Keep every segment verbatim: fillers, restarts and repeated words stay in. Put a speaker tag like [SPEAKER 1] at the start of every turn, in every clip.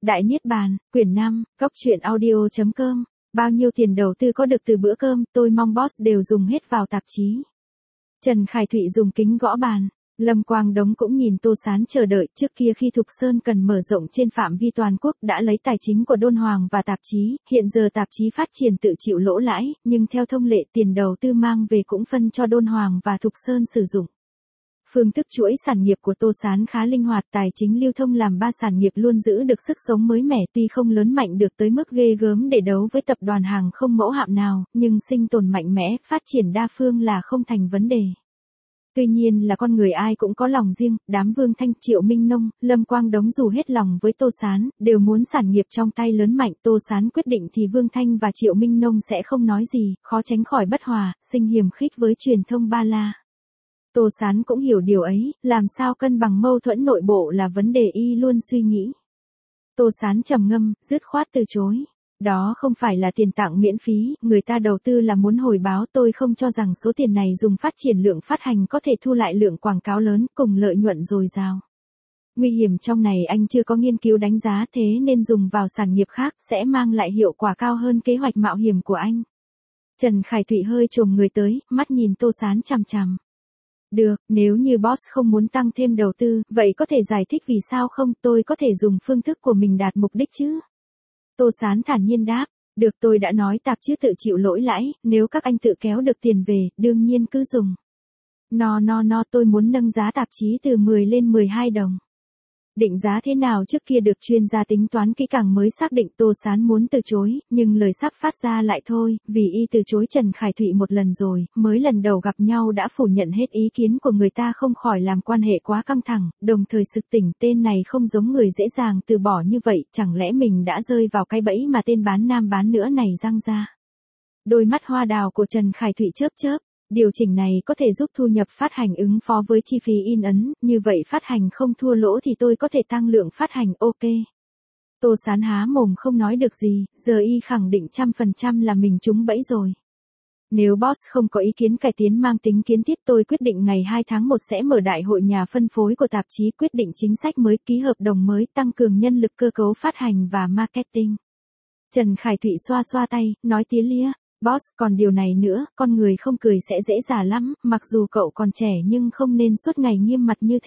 [SPEAKER 1] Đại Niết Bàn, quyển năm, góc truyện audio.com. Bao nhiêu tiền đầu tư có được từ bữa cơm, tôi mong boss đều dùng hết vào tạp chí. Trần Khải Thụy dùng kính gõ bàn. Lâm Quang Đống cũng nhìn Tô Sán chờ đợi. Trước kia khi Thục Sơn cần mở rộng trên phạm vi toàn quốc đã lấy tài chính của Đôn Hoàng và tạp chí, hiện giờ tạp chí phát triển tự chịu lỗ lãi, nhưng theo thông lệ tiền đầu tư mang về cũng phân cho Đôn Hoàng và Thục Sơn sử dụng. Phương thức chuỗi sản nghiệp của Tô Sán khá linh hoạt, tài chính lưu thông làm ba sản nghiệp luôn giữ được sức sống mới mẻ, tuy không lớn mạnh được tới mức ghê gớm để đấu với tập đoàn hàng không mẫu hạm nào, nhưng sinh tồn mạnh mẽ, phát triển đa phương là không thành vấn đề. Tuy nhiên là con người ai cũng có lòng riêng, đám Vương Thanh, Triệu Minh Nông, Lâm Quang Đống dù hết lòng với Tô Sán, đều muốn sản nghiệp trong tay lớn mạnh. Tô Sán quyết định thì Vương Thanh và Triệu Minh Nông sẽ không nói gì, khó tránh khỏi bất hòa, sinh hiềm khích với truyền thông ba la. Tô Sán cũng hiểu điều ấy, làm sao cân bằng mâu thuẫn nội bộ là vấn đề y luôn suy nghĩ. Tô Sán trầm ngâm, dứt khoát từ chối. Đó không phải là tiền tặng miễn phí, người ta đầu tư là muốn hồi báo, tôi không cho rằng số tiền này dùng phát triển lượng phát hành có thể thu lại lượng quảng cáo lớn, cùng lợi nhuận dồi dào. Nguy hiểm trong này anh chưa có nghiên cứu đánh giá, thế nên dùng vào sản nghiệp khác sẽ mang lại hiệu quả cao hơn kế hoạch mạo hiểm của anh. Trần Khải Thụy hơi chồm người tới, mắt nhìn Tô Sán chằm chằm. Được, nếu như boss không muốn tăng thêm đầu tư, vậy có thể giải thích vì sao không, tôi có thể dùng phương thức của mình đạt mục đích chứ? Tô Sán thản nhiên đáp, được, tôi đã nói tạp chí tự chịu lỗi lãi, nếu các anh tự kéo được tiền về, đương nhiên cứ dùng. No no no, tôi muốn nâng giá tạp chí từ mười lên mười hai đồng. Định giá thế nào trước kia được chuyên gia tính toán kỹ càng mới xác định. Tô Sán muốn từ chối, nhưng lời sắp phát ra lại thôi, vì y từ chối Trần Khải Thụy một lần rồi, mới lần đầu gặp nhau đã phủ nhận hết ý kiến của người ta, không khỏi làm quan hệ quá căng thẳng, đồng thời sực tỉnh tên này không giống người dễ dàng từ bỏ như vậy, chẳng lẽ mình đã rơi vào cái bẫy mà tên bán nam bán nữa này giăng ra. Đôi mắt hoa đào của Trần Khải Thụy chớp chớp. Điều chỉnh này có thể giúp thu nhập phát hành ứng phó với chi phí in ấn, như vậy phát hành không thua lỗ thì tôi có thể tăng lượng phát hành, ok. Tô Sán há mồm không nói được gì, giờ y khẳng định trăm phần trăm là mình trúng bẫy rồi. Nếu boss không có ý kiến cải tiến mang tính kiến thiết, tôi quyết định ngày hai tháng một sẽ mở đại hội nhà phân phối của tạp chí, quyết định chính sách mới, ký hợp đồng mới, tăng cường nhân lực cơ cấu phát hành và marketing. Trần Khải Thụy xoa xoa tay, nói tía lia. Boss, còn điều này nữa, con người không cười sẽ dễ già lắm, mặc dù cậu còn trẻ nhưng không nên suốt ngày nghiêm mặt như thế.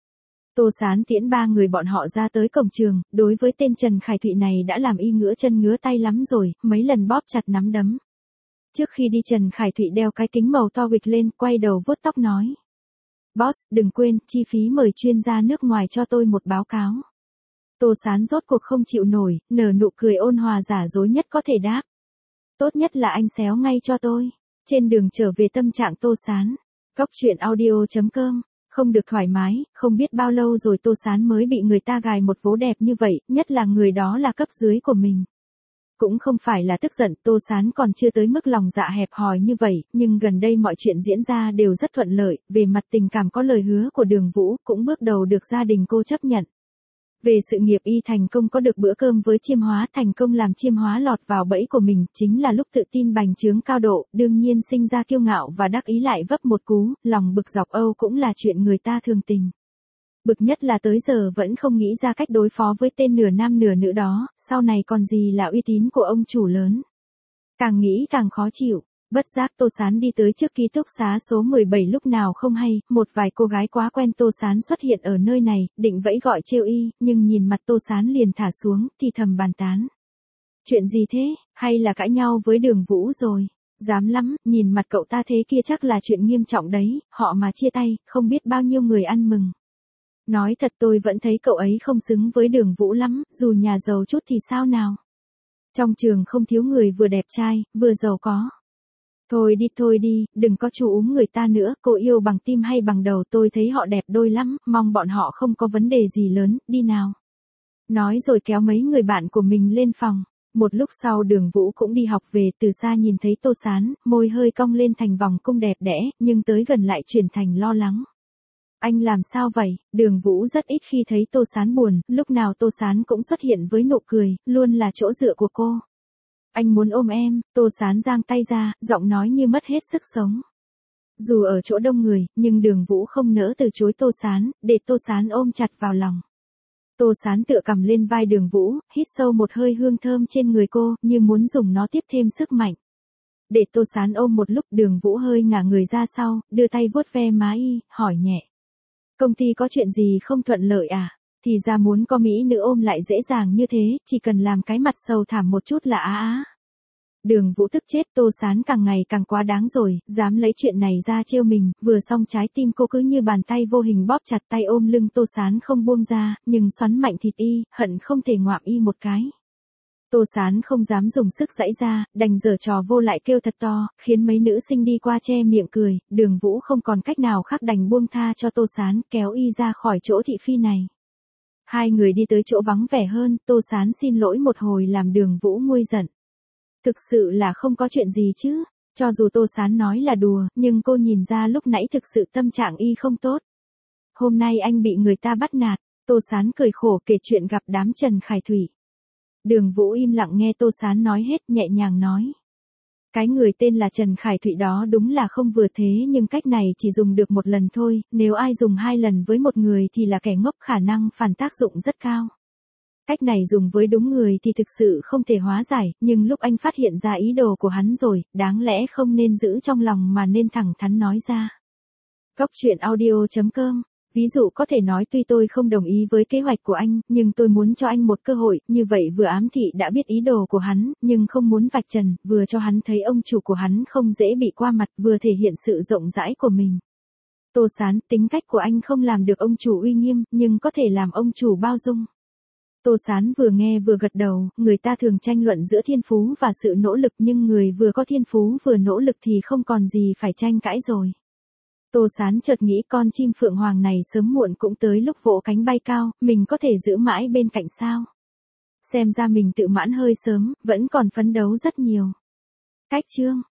[SPEAKER 1] Tô Sán tiễn ba người bọn họ ra tới cổng trường, đối với tên Trần Khải Thụy này đã làm y ngứa chân ngứa tay lắm rồi, mấy lần bóp chặt nắm đấm. Trước khi đi Trần Khải Thụy đeo cái kính màu to quịch lên, quay đầu vuốt tóc nói. Boss, đừng quên, chi phí mời chuyên gia nước ngoài cho tôi một báo cáo. Tô Sán rốt cuộc không chịu nổi, nở nụ cười ôn hòa giả dối nhất có thể đáp. Tốt nhất là anh xéo ngay cho tôi. Trên đường trở về tâm trạng Tô Sán. Góc truyện audio.com. Không được thoải mái, không biết bao lâu rồi Tô Sán mới bị người ta gài một vố đẹp như vậy, nhất là người đó là cấp dưới của mình. Cũng không phải là tức giận, Tô Sán còn chưa tới mức lòng dạ hẹp hòi như vậy, nhưng gần đây mọi chuyện diễn ra đều rất thuận lợi, về mặt tình cảm có lời hứa của Đường Vũ, cũng bước đầu được gia đình cô chấp nhận. Về sự nghiệp y thành công có được bữa cơm với Chiêm Hóa, thành công làm Chiêm Hóa lọt vào bẫy của mình, chính là lúc tự tin bành trướng cao độ, đương nhiên sinh ra kiêu ngạo và đắc ý lại vấp một cú, lòng bực dọc âu cũng là chuyện người ta thường tình. Bực nhất là tới giờ vẫn không nghĩ ra cách đối phó với tên nửa nam nửa nữ đó, sau này còn gì là uy tín của ông chủ lớn. Càng nghĩ càng khó chịu. Bất giác Tô Sán đi tới trước ký túc xá số mười bảy, lúc nào không hay, một vài cô gái quá quen Tô Sán xuất hiện ở nơi này, định vẫy gọi trêu y, nhưng nhìn mặt Tô Sán liền thả xuống, thì thầm bàn tán. Chuyện gì thế, hay là cãi nhau với Đường Vũ rồi? Dám lắm, nhìn mặt cậu ta thế kia chắc là chuyện nghiêm trọng đấy, họ mà chia tay, không biết bao nhiêu người ăn mừng. Nói thật tôi vẫn thấy cậu ấy không xứng với Đường Vũ lắm, dù nhà giàu chút thì sao nào? Trong trường không thiếu người vừa đẹp trai, vừa giàu có. Thôi đi thôi đi, đừng có chú úm người ta nữa, cô yêu bằng tim hay bằng đầu, tôi thấy họ đẹp đôi lắm, mong bọn họ không có vấn đề gì lớn, đi nào. Nói rồi kéo mấy người bạn của mình lên phòng. Một lúc sau Đường Vũ cũng đi học về, từ xa nhìn thấy Tô Sán, môi hơi cong lên thành vòng cung đẹp đẽ, nhưng tới gần lại chuyển thành lo lắng. Anh làm sao vậy? Đường Vũ rất ít khi thấy Tô Sán buồn, lúc nào Tô Sán cũng xuất hiện với nụ cười, luôn là chỗ dựa của cô. Anh muốn ôm em. Tô Sán giang tay ra, giọng nói như mất hết sức sống. Dù ở chỗ đông người, nhưng Đường Vũ không nỡ từ chối Tô Sán, để Tô Sán ôm chặt vào lòng. Tô Sán tựa cầm lên vai Đường Vũ, hít sâu một hơi hương thơm trên người cô, như muốn dùng nó tiếp thêm sức mạnh. Để Tô Sán ôm một lúc, Đường Vũ hơi ngả người ra sau, đưa tay vuốt ve má y, hỏi nhẹ. Công ty có chuyện gì không thuận lợi à? Thì ra muốn có mỹ nữ ôm lại dễ dàng như thế, chỉ cần làm cái mặt sầu thảm một chút là á á. Đường Vũ tức chết, Tô Sán càng ngày càng quá đáng rồi, dám lấy chuyện này ra trêu mình, vừa xong trái tim cô cứ như bàn tay vô hình bóp chặt tay ôm lưng Tô Sán không buông ra, nhưng xoắn mạnh thịt y, hận không thể ngoạm y một cái. Tô Sán không dám dùng sức giãy ra, đành giở trò vô lại kêu thật to, khiến mấy nữ sinh đi qua che miệng cười, Đường Vũ không còn cách nào khác đành buông tha cho Tô Sán, kéo y ra khỏi chỗ thị phi này. Hai người đi tới chỗ vắng vẻ hơn, Tô Sán xin lỗi một hồi làm Đường Vũ nguôi giận. Thực sự là không có chuyện gì chứ, cho dù Tô Sán nói là đùa, nhưng cô nhìn ra lúc nãy thực sự tâm trạng y không tốt. Hôm nay anh bị người ta bắt nạt, Tô Sán cười khổ kể chuyện gặp đám Trần Khải Thủy. Đường Vũ im lặng nghe Tô Sán nói hết, nhẹ nhàng nói. Cái người tên là Trần Khải Thủy đó đúng là không vừa thế, nhưng cách này chỉ dùng được một lần thôi, nếu ai dùng hai lần với một người thì là kẻ ngốc, khả năng phản tác dụng rất cao. Cách này dùng với đúng người thì thực sự không thể hóa giải, nhưng lúc anh phát hiện ra ý đồ của hắn rồi, đáng lẽ không nên giữ trong lòng mà nên thẳng thắn nói ra. Góc truyện audio chấm com. Ví dụ có thể nói tuy tôi không đồng ý với kế hoạch của anh, nhưng tôi muốn cho anh một cơ hội, như vậy vừa ám thị đã biết ý đồ của hắn, nhưng không muốn vạch trần, vừa cho hắn thấy ông chủ của hắn không dễ bị qua mặt, vừa thể hiện sự rộng rãi của mình. Tô Sán, tính cách của anh không làm được ông chủ uy nghiêm, nhưng có thể làm ông chủ bao dung. Tô Sán vừa nghe vừa gật đầu, người ta thường tranh luận giữa thiên phú và sự nỗ lực, nhưng người vừa có thiên phú vừa nỗ lực thì không còn gì phải tranh cãi rồi. Tô Sán chợt nghĩ con chim phượng hoàng này sớm muộn cũng tới lúc vỗ cánh bay cao, mình có thể giữ mãi bên cạnh sao? Xem ra mình tự mãn hơi sớm, vẫn còn phấn đấu rất nhiều. Cách chương